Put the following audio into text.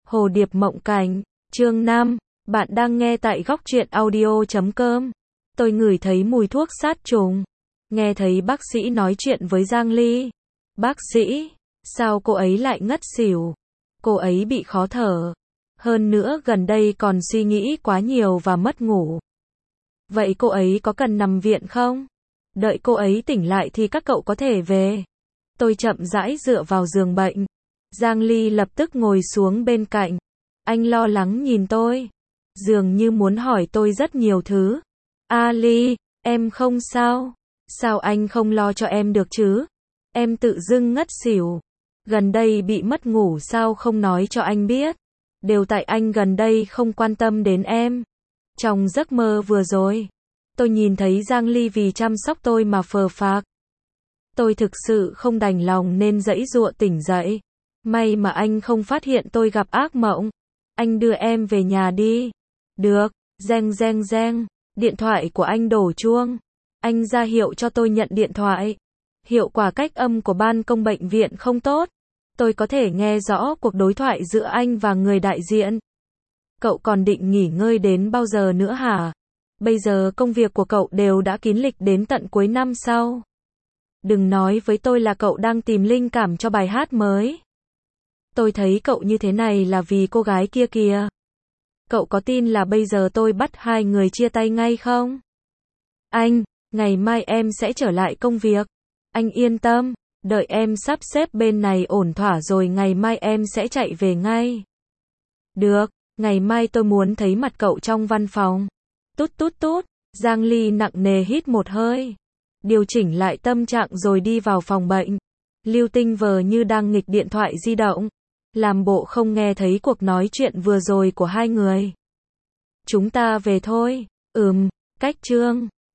Hồ điệp mộng cảnh, chương 5, bạn đang nghe tại góc truyện audio.com. Tôi ngửi thấy mùi thuốc sát trùng. Nghe thấy bác sĩ nói chuyện với Giang Ly. Bác sĩ, sao cô ấy lại ngất xỉu? Cô ấy bị khó thở. Hơn nữa gần đây còn suy nghĩ quá nhiều và mất ngủ. Vậy cô ấy có cần nằm viện không? Đợi cô ấy tỉnh lại thì các cậu có thể về. Tôi chậm rãi dựa vào giường bệnh. Giang Ly lập tức ngồi xuống bên cạnh. Anh lo lắng nhìn tôi. Dường như muốn hỏi tôi rất nhiều thứ. Ly, em không sao? Sao anh không lo cho em được chứ? Em tự dưng ngất xỉu. Gần đây bị mất ngủ sao không nói cho anh biết? Đều tại anh gần đây không quan tâm đến em. Trong giấc mơ vừa rồi, tôi nhìn thấy Giang Ly vì chăm sóc tôi mà phờ phạc. Tôi thực sự không đành lòng nên giãy giụa tỉnh dậy. May mà anh không phát hiện tôi gặp ác mộng. Anh đưa em về nhà đi. Được, reng reng reng. Điện thoại của anh đổ chuông. Anh ra hiệu cho tôi nhận điện thoại. Hiệu quả cách âm của ban công bệnh viện không tốt. Tôi có thể nghe rõ cuộc đối thoại giữa anh và người đại diện. Cậu còn định nghỉ ngơi đến bao giờ nữa hả? Bây giờ công việc của cậu đều đã kín lịch đến tận cuối năm sau. Đừng nói với tôi là cậu đang tìm linh cảm cho bài hát mới. Tôi thấy cậu như thế này là vì cô gái kia kìa. Cậu có tin là bây giờ tôi bắt hai người chia tay ngay không? Anh, ngày mai em sẽ trở lại công việc. Anh yên tâm, đợi em sắp xếp bên này ổn thỏa rồi ngày mai em sẽ chạy về ngay. Được, ngày mai tôi muốn thấy mặt cậu trong văn phòng. Tút tút tút, Giang Ly nặng nề hít một hơi. Điều chỉnh lại tâm trạng rồi đi vào phòng bệnh. Lưu Tinh vờ như đang nghịch điện thoại di động. Làm bộ không nghe thấy cuộc nói chuyện vừa rồi của hai người. Chúng ta về thôi. Cách chương.